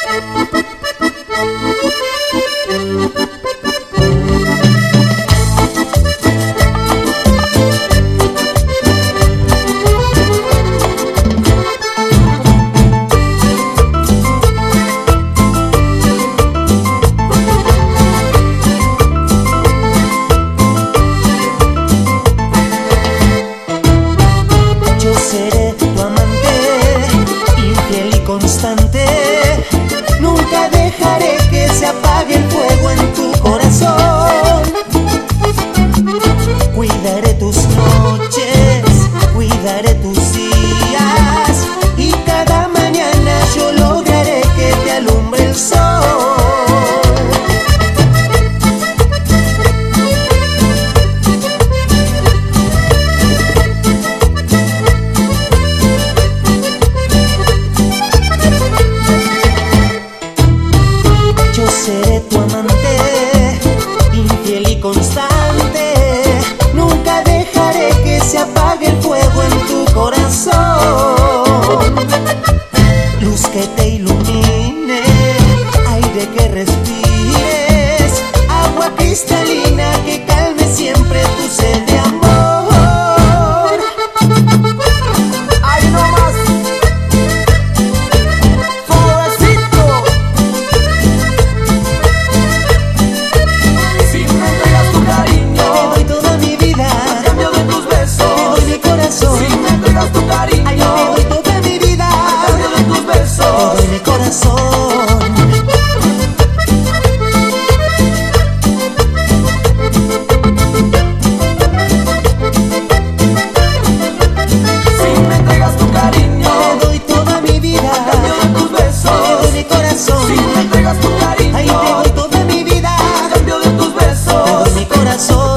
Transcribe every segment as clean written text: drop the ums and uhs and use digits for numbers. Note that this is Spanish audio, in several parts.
Seré tu amante, infiel y constante. Nunca dejaré que se apague el fuego en tu corazón. Cuidaré tus noches, cuidaré tus días, y cada mañana yo lograré que te alumbre el sol. Seré tu amante, infiel y constante. Nunca dejaré que se apague el fuego en tu corazón. Luz que te ilumine, aire que respires, agua cristalina que calme siempre tu sed de amor. ¡Ay, no más! Si me entregas tu cariño, ay, te doy toda mi vida, a cambio de tus besos, te doy mi corazón. Si me entregas tu cariño, te doy toda mi vida, a cambio de tus besos, te doy mi corazón. Si me entregas tu cariño, ay, te doy toda mi vida, a cambio de tus besos, te doy mi corazón.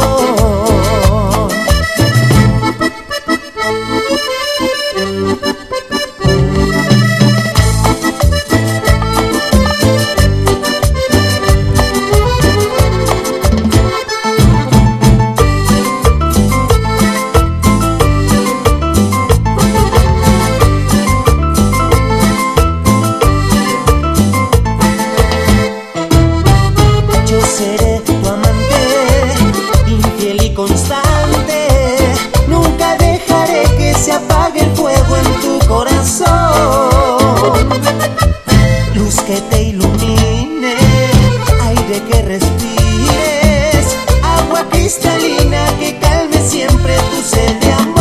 Seré tu amante, infiel y constante. Nunca dejaré que se apague el fuego en tu corazón. Luz que te ilumine, aire que respires, agua cristalina que calme siempre tu sed de amor.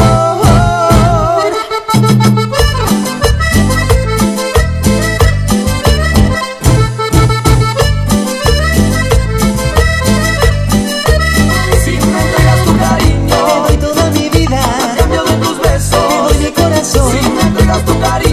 Si me entregas tu cariño,